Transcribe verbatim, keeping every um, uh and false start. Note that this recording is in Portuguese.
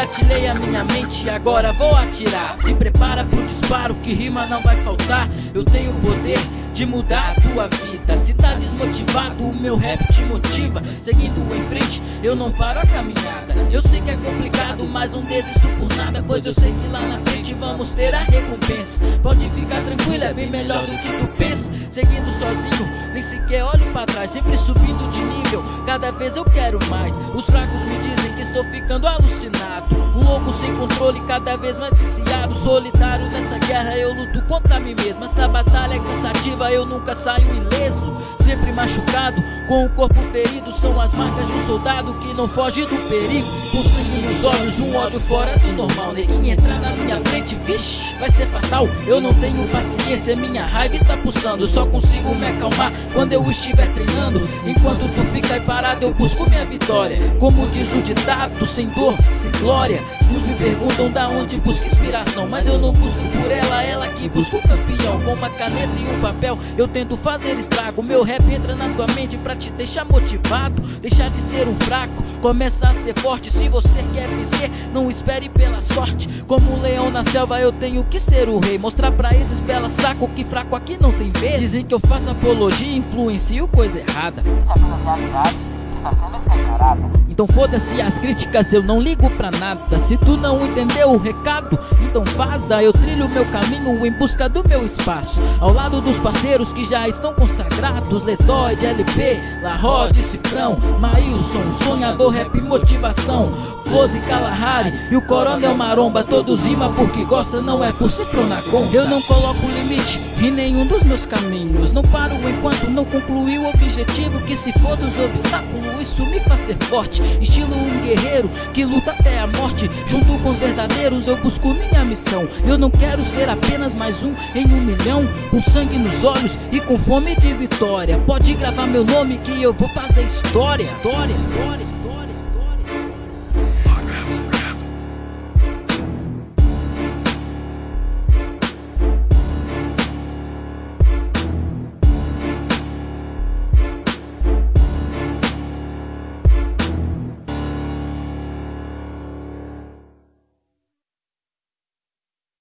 engatilhei a minha mente e agora vou atirar. Se prepara pro disparo que rima não vai faltar. Eu tenho o poder de mudar a tua vida. Se tá desmotivado, o meu rap te motiva. Seguindo em frente, eu não paro a caminhada. Eu sei que é complicado, mas não desisto por nada, pois eu sei que lá na frente vamos ter a recompensa. Pode ficar tranquilo, é bem melhor do que tu pensa. Seguindo sozinho, nem sequer olho pra trás, sempre subindo de nível, cada vez eu quero mais. Os fracos me dizem que estou ficando alucinado, um louco sem controle, cada vez mais viciado. Solitário nesta guerra, eu luto contra mim mesmo. Esta batalha é cansativa, eu nunca saio ileso. Sempre machucado, com o corpo ferido. São as marcas de um soldado que não foge do perigo. Com sangue nos olhos, um ódio fora do normal. Neguinho entrar na minha frente, vixe, vai ser fatal. Eu não tenho paciência, minha raiva está pulsando. Só consigo me acalmar quando eu estiver treinando. Enquanto tu fica aí parado, eu busco minha vitória. Como diz o ditado, sem dor, sem glória. Uns me perguntam da onde busco inspiração, mas eu não busco por ela, ela que busca o campeão. Com uma caneta e um papel, eu tento fazer estrago. Meu rap entra na tua mente pra te deixar motivado. Deixar de ser um fraco, começa a ser forte. Se você quer vencer, não espere pela sorte. Como um leão na selva, eu tenho que ser o rei. Mostrar pra esses pela saco que fraco aqui não tem vez. Dizem que eu faço apologia e influencio coisa errada. Isso é apenas realidade que está sendo escancarada. Então foda-se as críticas, eu não ligo pra nada. Se tu não entendeu o recado, então vaza. Eu trilho meu caminho em busca do meu espaço, ao lado dos parceiros que já estão consagrados. Ledoide, L P, Larrode, Cifrão, Maílson, Sonhador, Rap Motivação, Close, Kalahari e o Coronel Maromba. Todos rimam porque gosta, não é por cifrão na conta. Eu não coloco limite em nenhum dos meus caminhos. Não paro enquanto não concluir o objetivo. Que se for dos obstáculos, isso me faz ser forte. Estilo um guerreiro que luta até a morte. Junto com os verdadeiros eu busco minha missão. Eu não quero ser apenas mais um em um milhão, com sangue nos olhos e com fome de vitória. Pode gravar meu nome que eu vou fazer história. História, história, história.